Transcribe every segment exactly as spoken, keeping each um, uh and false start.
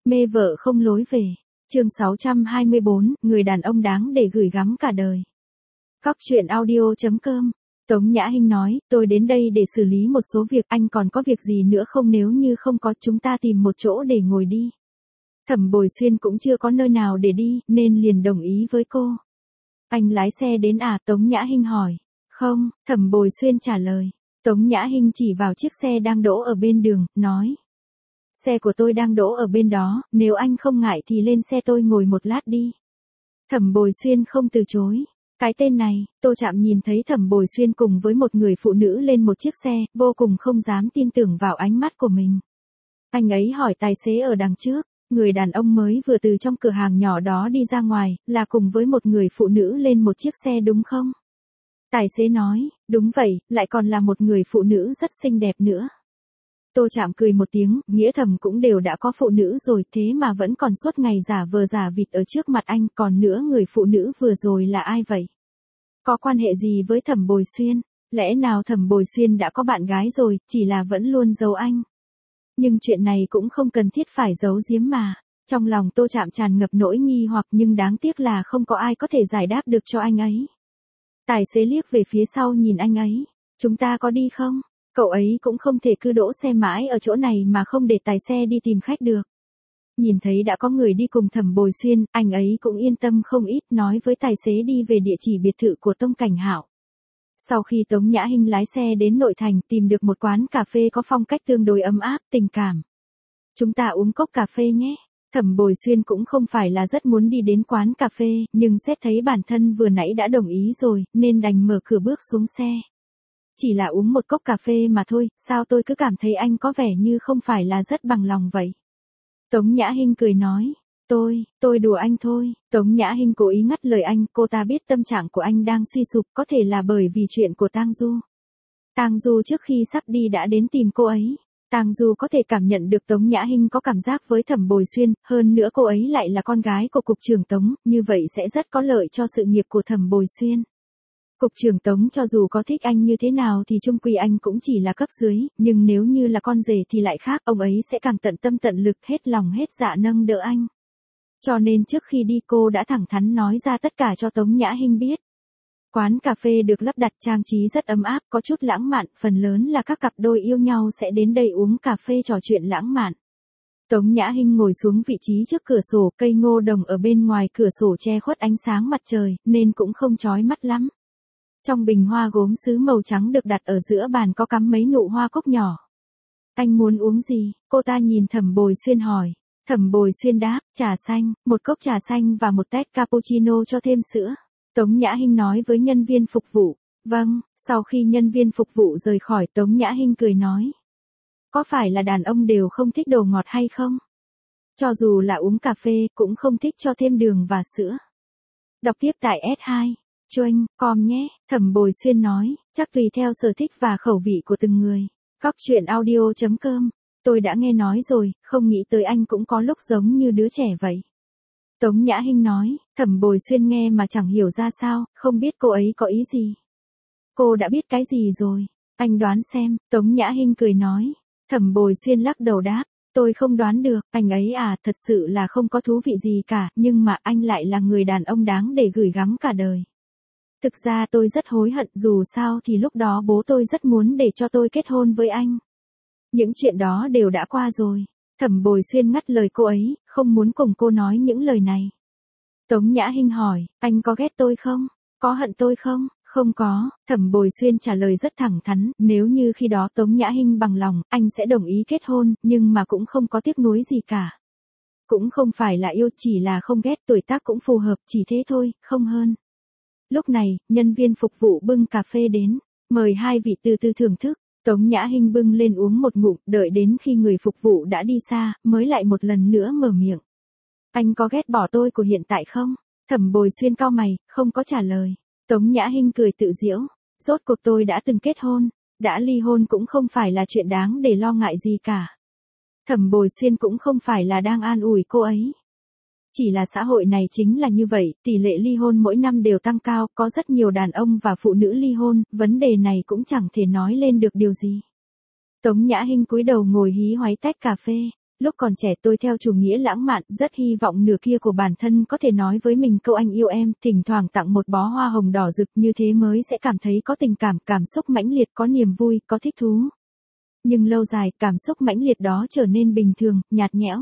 Mê vợ không lối về. Chương sáu trăm hai mươi bốn, người đàn ông đáng để gửi gắm cả đời. Cóc truyện audio chấm com. Tống Nhã Hinh nói, tôi đến đây để xử lý một số việc, anh còn có việc gì nữa không? Nếu như không có, chúng ta tìm một chỗ để ngồi đi. Thẩm Bồi Xuyên cũng chưa có nơi nào để đi, nên liền đồng ý với cô. Anh lái xe đến à? Tống Nhã Hinh hỏi. Không, Thẩm Bồi Xuyên trả lời. Tống Nhã Hinh chỉ vào chiếc xe đang đỗ ở bên đường, nói. Xe của tôi đang đỗ ở bên đó, nếu anh không ngại thì lên xe tôi ngồi một lát đi. Thẩm Bồi Xuyên không từ chối. Cái tên này, Tô Trạm nhìn thấy Thẩm Bồi Xuyên cùng với một người phụ nữ lên một chiếc xe, vô cùng không dám tin tưởng vào ánh mắt của mình. Anh ấy hỏi tài xế ở đằng trước, người đàn ông mới vừa từ trong cửa hàng nhỏ đó đi ra ngoài, là cùng với một người phụ nữ lên một chiếc xe đúng không? Tài xế nói, đúng vậy, lại còn là một người phụ nữ rất xinh đẹp nữa. Tô Trạm cười một tiếng, nghĩa thầm cũng đều đã có phụ nữ rồi, thế mà vẫn còn suốt ngày giả vờ giả vịt ở trước mặt anh, còn nữa người phụ nữ vừa rồi là ai vậy? Có quan hệ gì với Thẩm Bồi Xuyên? Lẽ nào Thẩm Bồi Xuyên đã có bạn gái rồi, chỉ là vẫn luôn giấu anh? Nhưng chuyện này cũng không cần thiết phải giấu giếm mà. Trong lòng Tô Trạm tràn ngập nỗi nghi hoặc, nhưng đáng tiếc là không có ai có thể giải đáp được cho anh ấy. Tài xế liếc về phía sau nhìn anh ấy. Chúng ta có đi không? Cậu ấy cũng không thể cứ đỗ xe mãi ở chỗ này mà không để tài xe đi tìm khách được. Nhìn thấy đã có người đi cùng Thẩm Bồi Xuyên, anh ấy cũng yên tâm không ít, nói với tài xế đi về địa chỉ biệt thự của Tông Cảnh Hạo. Sau khi Tống Nhã Hinh lái xe đến nội thành, tìm được một quán cà phê có phong cách tương đối ấm áp, tình cảm. Chúng ta uống cốc cà phê nhé. Thẩm Bồi Xuyên cũng không phải là rất muốn đi đến quán cà phê, nhưng xét thấy bản thân vừa nãy đã đồng ý rồi, nên đành mở cửa bước xuống xe. Chỉ là uống một cốc cà phê mà thôi, sao tôi cứ cảm thấy anh có vẻ như không phải là rất bằng lòng vậy? Tống Nhã Hinh cười nói, tôi, tôi đùa anh thôi. Tống Nhã Hinh cố ý ngắt lời anh, cô ta biết tâm trạng của anh đang suy sụp, có thể là bởi vì chuyện của Tang Du. Tang Du trước khi sắp đi đã đến tìm cô ấy. Tang Du có thể cảm nhận được Tống Nhã Hinh có cảm giác với Thẩm Bồi Xuyên, hơn nữa cô ấy lại là con gái của cục trưởng Tống, như vậy sẽ rất có lợi cho sự nghiệp của Thẩm Bồi Xuyên. Cục trưởng Tống cho dù có thích anh như thế nào thì chung quy anh cũng chỉ là cấp dưới, nhưng nếu như là con rể thì lại khác, ông ấy sẽ càng tận tâm tận lực hết lòng hết dạ nâng đỡ anh. Cho nên trước khi đi cô đã thẳng thắn nói ra tất cả cho Tống Nhã Hinh biết. Quán cà phê được lắp đặt trang trí rất ấm áp, có chút lãng mạn, phần lớn là các cặp đôi yêu nhau sẽ đến đây uống cà phê trò chuyện lãng mạn. Tống Nhã Hinh ngồi xuống vị trí trước cửa sổ, cây ngô đồng ở bên ngoài cửa sổ che khuất ánh sáng mặt trời, nên cũng không chói mắt lắm. Trong bình hoa gốm sứ màu trắng được đặt ở giữa bàn có cắm mấy nụ hoa cúc nhỏ. Anh muốn uống gì? Cô ta nhìn Thẩm Bồi Xuyên hỏi. Thẩm Bồi Xuyên đáp, trà xanh, một cốc trà xanh và một tách cappuccino cho thêm sữa. Tống Nhã Hinh nói với nhân viên phục vụ. Vâng, sau khi nhân viên phục vụ rời khỏi, Tống Nhã Hinh cười nói. Có phải là đàn ông đều không thích đồ ngọt hay không? Cho dù là uống cà phê, cũng không thích cho thêm đường và sữa. Đọc tiếp tại S hai. Choanh, com nhé, Thẩm Bồi Xuyên nói, chắc tùy theo sở thích và khẩu vị của từng người. Cóc truyện audio chấm com. Tôi đã nghe nói rồi, không nghĩ tới anh cũng có lúc giống như đứa trẻ vậy. Tống Nhã Hinh nói, Thẩm Bồi Xuyên nghe mà chẳng hiểu ra sao, không biết cô ấy có ý gì. Cô đã biết cái gì rồi? Anh đoán xem. Tống Nhã Hinh cười nói. Thẩm Bồi Xuyên lắc đầu đáp. Tôi không đoán được, anh ấy à, thật sự là không có thú vị gì cả, nhưng mà anh lại là người đàn ông đáng để gửi gắm cả đời. Thực ra tôi rất hối hận, dù sao thì lúc đó bố tôi rất muốn để cho tôi kết hôn với anh. Những chuyện đó đều đã qua rồi. Thẩm Bồi Xuyên ngắt lời cô ấy, không muốn cùng cô nói những lời này. Tống Nhã Hinh hỏi, anh có ghét tôi không? Có hận tôi không? Không có, Thẩm Bồi Xuyên trả lời rất thẳng thắn, nếu như khi đó Tống Nhã Hinh bằng lòng, anh sẽ đồng ý kết hôn, nhưng mà cũng không có tiếc nuối gì cả. Cũng không phải là yêu, chỉ là không ghét, tuổi tác cũng phù hợp, chỉ thế thôi, không hơn. Lúc này, nhân viên phục vụ bưng cà phê đến, mời hai vị từ từ thưởng thức. Tống Nhã Hinh bưng lên uống một ngụm, đợi đến khi người phục vụ đã đi xa, mới lại một lần nữa mở miệng. Anh có ghét bỏ tôi của hiện tại không? Thẩm Bồi Xuyên cau mày, không có trả lời. Tống Nhã Hinh cười tự giễu, rốt cuộc tôi đã từng kết hôn, đã ly hôn cũng không phải là chuyện đáng để lo ngại gì cả. Thẩm Bồi Xuyên cũng không phải là đang an ủi cô ấy. Chỉ là xã hội này chính là như vậy, tỷ lệ ly hôn mỗi năm đều tăng cao, có rất nhiều đàn ông và phụ nữ ly hôn, vấn đề này cũng chẳng thể nói lên được điều gì. Tống Nhã Hinh cúi đầu ngồi hí hoáy tách cà phê. Lúc còn trẻ tôi theo chủ nghĩa lãng mạn, rất hy vọng nửa kia của bản thân có thể nói với mình câu anh yêu em, thỉnh thoảng tặng một bó hoa hồng đỏ rực, như thế mới sẽ cảm thấy có tình cảm, cảm xúc mãnh liệt, có niềm vui, có thích thú. Nhưng lâu dài, cảm xúc mãnh liệt đó trở nên bình thường, nhạt nhẽo.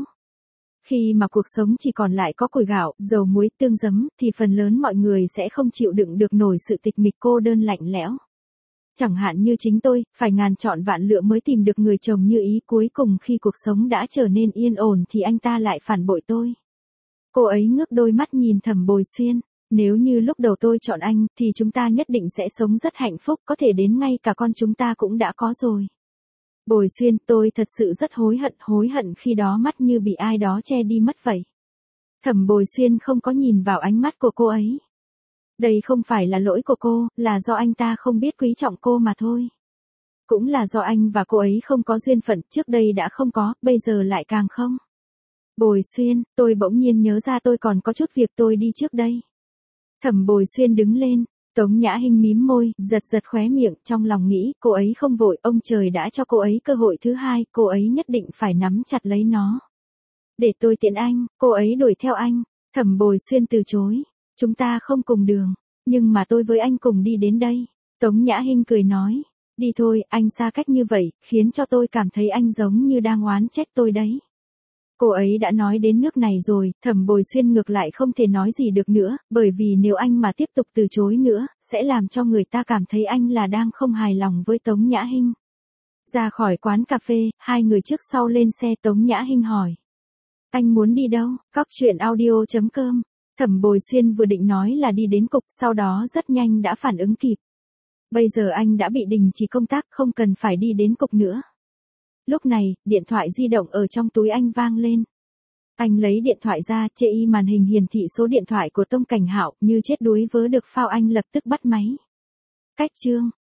Khi mà cuộc sống chỉ còn lại có củi gạo, dầu muối, tương giấm, thì phần lớn mọi người sẽ không chịu đựng được nổi sự tịch mịch cô đơn lạnh lẽo. Chẳng hạn như chính tôi, phải ngàn chọn vạn lựa mới tìm được người chồng như ý, cuối cùng khi cuộc sống đã trở nên yên ổn thì anh ta lại phản bội tôi. Cô ấy ngước đôi mắt nhìn Thẩm Bồi Xuyên, nếu như lúc đầu tôi chọn anh, thì chúng ta nhất định sẽ sống rất hạnh phúc, có thể đến ngay cả con chúng ta cũng đã có rồi. Bồi Xuyên, tôi thật sự rất hối hận, hối hận khi đó mắt như bị ai đó che đi mất vậy. Thẩm Bồi Xuyên không có nhìn vào ánh mắt của cô ấy. Đây không phải là lỗi của cô, là do anh ta không biết quý trọng cô mà thôi. Cũng là do anh và cô ấy không có duyên phận, trước đây đã không có, bây giờ lại càng không. Bồi Xuyên, tôi bỗng nhiên nhớ ra tôi còn có chút việc tôi đi trước đây. Thẩm Bồi Xuyên đứng lên, Tống Nhã Hinh mím môi, giật giật khóe miệng, trong lòng nghĩ, cô ấy không vội, ông trời đã cho cô ấy cơ hội thứ hai, cô ấy nhất định phải nắm chặt lấy nó. Để tôi tiễn anh, cô ấy đuổi theo anh. Thẩm Bồi Xuyên từ chối. Chúng ta không cùng đường, nhưng mà tôi với anh cùng đi đến đây. Tống Nhã Hinh cười nói, đi thôi, anh xa cách như vậy, khiến cho tôi cảm thấy anh giống như đang oán trách tôi đấy. Cô ấy đã nói đến nước này rồi, Thẩm Bồi Xuyên ngược lại không thể nói gì được nữa, bởi vì nếu anh mà tiếp tục từ chối nữa, sẽ làm cho người ta cảm thấy anh là đang không hài lòng với Tống Nhã Hinh. Ra khỏi quán cà phê, hai người trước sau lên xe. Tống Nhã Hinh hỏi, anh muốn đi đâu? Cóc truyện audio chấm com. Thẩm Bồi Xuyên vừa định nói là đi đến cục, sau đó rất nhanh đã phản ứng kịp. Bây giờ anh đã bị đình chỉ công tác, không cần phải đi đến cục nữa. Lúc này, điện thoại di động ở trong túi anh vang lên. Anh lấy điện thoại ra, chê y màn hình hiển thị số điện thoại của Tông Cảnh Hạo, như chết đuối vớ được phao, anh lập tức bắt máy. Cách chương.